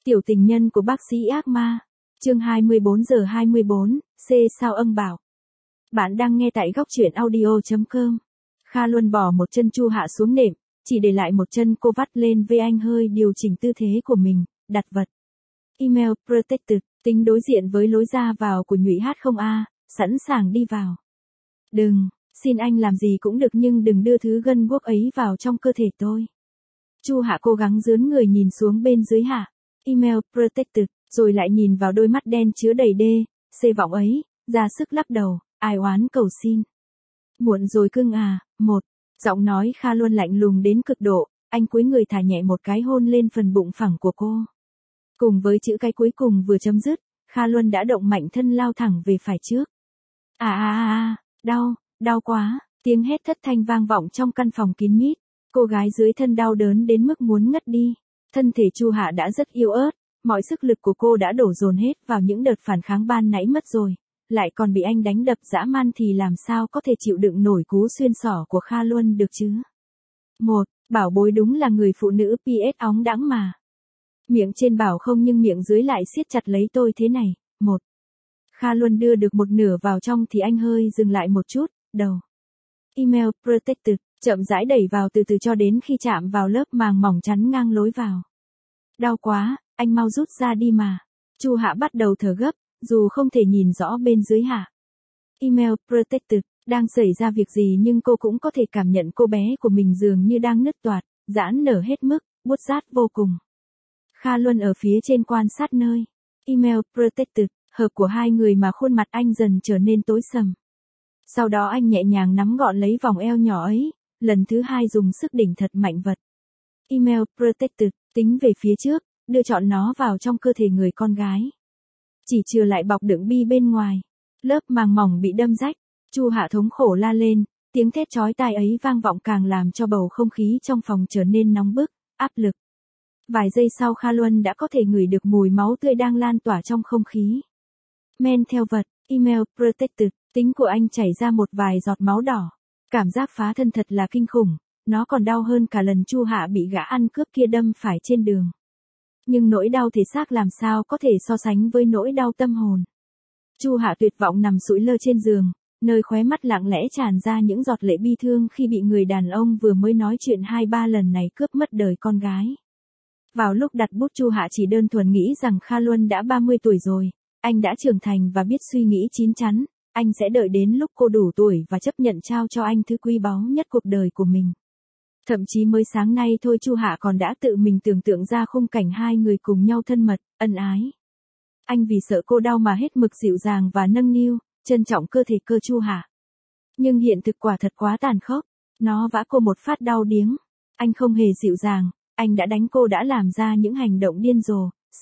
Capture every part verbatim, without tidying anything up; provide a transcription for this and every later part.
Tiểu tình nhân của bác sĩ ác ma. Chương hai mươi bốn giờ hai mươi bốn, C sao âm bảo. Bạn đang nghe tại góc truyện audio chấm com. Kha Luân bỏ một chân Chu Hạ xuống nệm, chỉ để lại một chân cô vắt lên với anh hơi điều chỉnh tư thế của mình, đặt vật. Email protected, tính đối diện với lối ra vào của nhụy hát không a, sẵn sàng đi vào. Đừng, xin anh làm gì cũng được nhưng đừng đưa thứ gân guốc ấy vào trong cơ thể tôi. Chu Hạ cố gắng dướn người nhìn xuống bên dưới Hạ. Email protected, rồi lại nhìn vào đôi mắt đen chứa đầy đê, xê vọng ấy, ra sức lắc đầu, ai oán cầu xin. Muộn rồi cưng à, một, giọng nói Kha Luân lạnh lùng đến cực độ, anh cúi người thả nhẹ một cái hôn lên phần bụng phẳng của cô. Cùng với chữ cái cuối cùng vừa chấm dứt, Kha Luân đã động mạnh thân lao thẳng về phải trước. À à à à, đau, đau quá, tiếng hét thất thanh vang vọng trong căn phòng kín mít, cô gái dưới thân đau đớn đến mức muốn ngất đi. Thân thể Chu Hạ đã rất yếu ớt, mọi sức lực của cô đã đổ dồn hết vào những đợt phản kháng ban nãy mất rồi, lại còn bị anh đánh đập dã man thì làm sao có thể chịu đựng nổi cú xuyên xỏ của Kha Luân được chứ. Một, bảo bối đúng là người phụ nữ pê ét óng đãng mà. Miệng trên bảo không nhưng miệng dưới lại siết chặt lấy tôi thế này. Một, Kha Luân đưa được một nửa vào trong thì anh hơi dừng lại một chút, đầu. Email protected, chậm rãi đẩy vào từ từ cho đến khi chạm vào lớp màng mỏng chắn ngang lối vào. Đau quá, anh mau rút ra đi mà. Chu Hạ bắt đầu thở gấp, dù không thể nhìn rõ bên dưới Hạ. Email protected, đang xảy ra việc gì nhưng cô cũng có thể cảm nhận cô bé của mình dường như đang nứt toạc, giãn nở hết mức, buốt rát vô cùng. Kha Luân ở phía trên quan sát nơi. Email protected, hợp của hai người mà khuôn mặt anh dần trở nên tối sầm. Sau đó anh nhẹ nhàng nắm gọn lấy vòng eo nhỏ ấy, lần thứ hai dùng sức đỉnh thật mạnh vật. Email protected, tính về phía trước, đưa trọn nó vào trong cơ thể người con gái. Chỉ chừa lại bọc đựng bi bên ngoài. Lớp màng mỏng bị đâm rách. Chu Hạ thống khổ la lên, tiếng thét chói tai ấy vang vọng càng làm cho bầu không khí trong phòng trở nên nóng bức, áp lực. Vài giây sau Kha Luân đã có thể ngửi được mùi máu tươi đang lan tỏa trong không khí. Men theo vật, email protected, tính của anh chảy ra một vài giọt máu đỏ. Cảm giác phá thân thật là kinh khủng, nó còn đau hơn cả lần Chu Hạ bị gã ăn cướp kia đâm phải trên đường. Nhưng nỗi đau thể xác làm sao có thể so sánh với nỗi đau tâm hồn. Chu Hạ tuyệt vọng nằm sụi lơ trên giường, nơi khóe mắt lặng lẽ tràn ra những giọt lệ bi thương khi bị người đàn ông vừa mới nói chuyện hai ba lần này cướp mất đời con gái. Vào lúc đặt bút Chu Hạ chỉ đơn thuần nghĩ rằng Kha Luân đã ba mươi tuổi rồi, anh đã trưởng thành và biết suy nghĩ chín chắn, anh sẽ đợi đến lúc cô đủ tuổi và chấp nhận trao cho anh thứ quý báu nhất cuộc đời của mình. Thậm chí mới sáng nay thôi Chu Hạ còn đã tự mình tưởng tượng ra khung cảnh hai người cùng nhau thân mật, ân ái. Anh vì sợ cô đau mà hết mực dịu dàng và nâng niu, trân trọng cơ thể cơ Chu Hạ. Nhưng hiện thực quả thật quá tàn khốc, nó vã cô một phát đau điếng. Anh không hề dịu dàng, anh đã đánh cô đã làm ra những hành động điên rồ, c.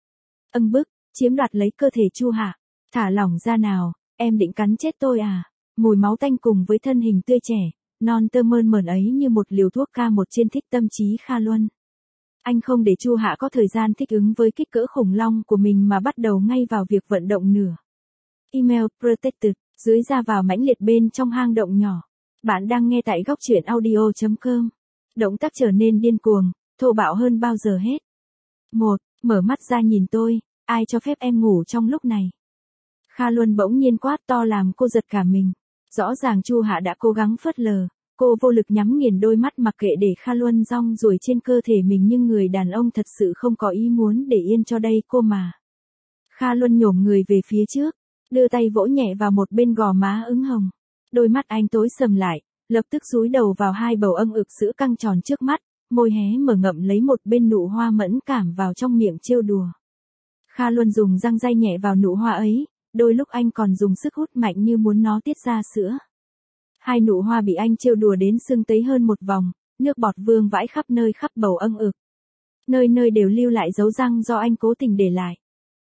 Âng bức, chiếm đoạt lấy cơ thể Chu Hạ. Thả lỏng ra nào, em định cắn chết tôi à? Mùi máu tanh cùng với thân hình tươi trẻ, non tơ mơn mởn ấy như một liều thuốc ca một trên thích tâm trí Kha Luân. Anh không để Chu Hạ có thời gian thích ứng với kích cỡ khủng long của mình mà bắt đầu ngay vào việc vận động nửa. Email protected, dưới ra vào mãnh liệt bên trong hang động nhỏ. Bạn đang nghe tại góc truyện audio chấm com. Động tác trở nên điên cuồng, thô bạo hơn bao giờ hết. Một, mở mắt ra nhìn tôi, ai cho phép em ngủ trong lúc này? Kha Luân bỗng nhiên quát to làm cô giật cả mình. Rõ ràng Chu Hạ đã cố gắng phớt lờ, cô vô lực nhắm nghiền đôi mắt mặc kệ để Kha Luân rong ruổi trên cơ thể mình nhưng người đàn ông thật sự không có ý muốn để yên cho đây cô mà. Kha Luân nhổm người về phía trước, đưa tay vỗ nhẹ vào một bên gò má ửng hồng. Đôi mắt anh tối sầm lại, lập tức dúi đầu vào hai bầu âng ực sữa căng tròn trước mắt, môi hé mở ngậm lấy một bên nụ hoa mẫn cảm vào trong miệng trêu đùa. Kha Luân dùng răng day nhẹ vào nụ hoa ấy, đôi lúc anh còn dùng sức hút mạnh như muốn nó tiết ra sữa. Hai nụ hoa bị anh trêu đùa đến sưng tấy hơn một vòng, nước bọt vương vãi khắp nơi khắp bầu âng ực. Nơi nơi đều lưu lại dấu răng do anh cố tình để lại.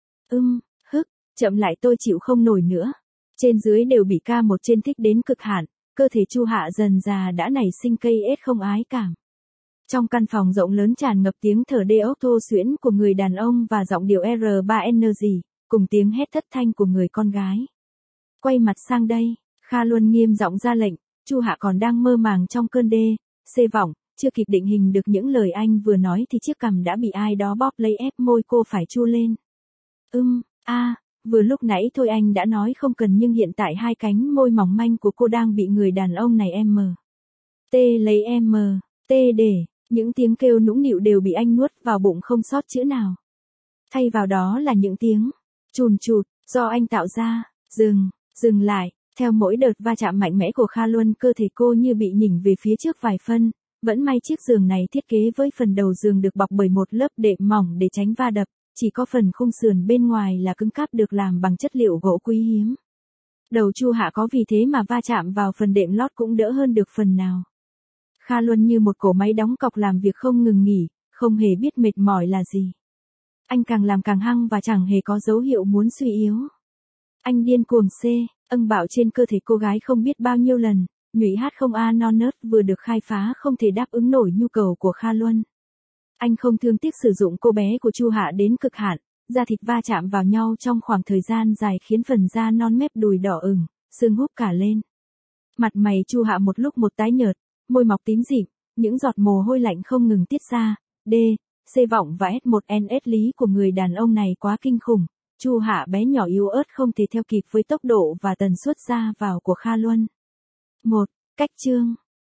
Ưm, hức, chậm lại tôi chịu không nổi nữa. Trên dưới đều bị ca một trên thích đến cực hạn, cơ thể Chu Hạ dần già đã nảy sinh cây ết không ái cảm. Trong căn phòng rộng lớn tràn ngập tiếng thở đê ốc thô xuyễn của người đàn ông và giọng điệu R ba Energy, cùng tiếng hét thất thanh của người con gái. Quay mặt sang đây, Kha Luân nghiêm giọng ra lệnh, Chu Hạ còn đang mơ màng trong cơn đê, xê vọng, chưa kịp định hình được những lời anh vừa nói thì chiếc cằm đã bị ai đó bóp lấy ép môi cô phải chu lên. Ưm, a, vừa lúc nãy thôi anh đã nói không cần nhưng hiện tại hai cánh môi mỏng manh của cô đang bị người đàn ông này em mờ. Tê lấy em mờ, tê để, những tiếng kêu nũng nịu đều bị anh nuốt vào bụng không sót chữ nào. Thay vào đó là những tiếng chùn chụt do anh tạo ra. Dừng, dừng lại, theo mỗi đợt va chạm mạnh mẽ của Kha Luân, cơ thể cô như bị nhỉnh về phía trước vài phân. Vẫn may chiếc giường này thiết kế với phần đầu giường được bọc bởi một lớp đệm mỏng để tránh va đập, chỉ có phần khung sườn bên ngoài là cứng cáp được làm bằng chất liệu gỗ quý hiếm. Đầu Chu Hạ có vì thế mà va chạm vào phần đệm lót cũng đỡ hơn được phần nào. Kha Luân như một cỗ máy đóng cọc làm việc không ngừng nghỉ, không hề biết mệt mỏi là gì. Anh càng làm càng hăng và chẳng hề có dấu hiệu muốn suy yếu. Anh điên cuồng xê, âng bạo trên cơ thể cô gái không biết bao nhiêu lần, nhụy hát không a non nớt vừa được khai phá không thể đáp ứng nổi nhu cầu của Kha Luân. Anh không thương tiếc sử dụng cô bé của Chu Hạ đến cực hạn, da thịt va chạm vào nhau trong khoảng thời gian dài khiến phần da non mép đùi đỏ ửng, xương húp cả lên. Mặt mày Chu Hạ một lúc một tái nhợt, môi mọc tím dịm, những giọt mồ hôi lạnh không ngừng tiết ra. D, C vọng và S một N S lý của người đàn ông này quá kinh khủng. Chu Hạ bé nhỏ yếu ớt không thể theo kịp với tốc độ và tần suất ra vào của Kha Luân. một. Cách chương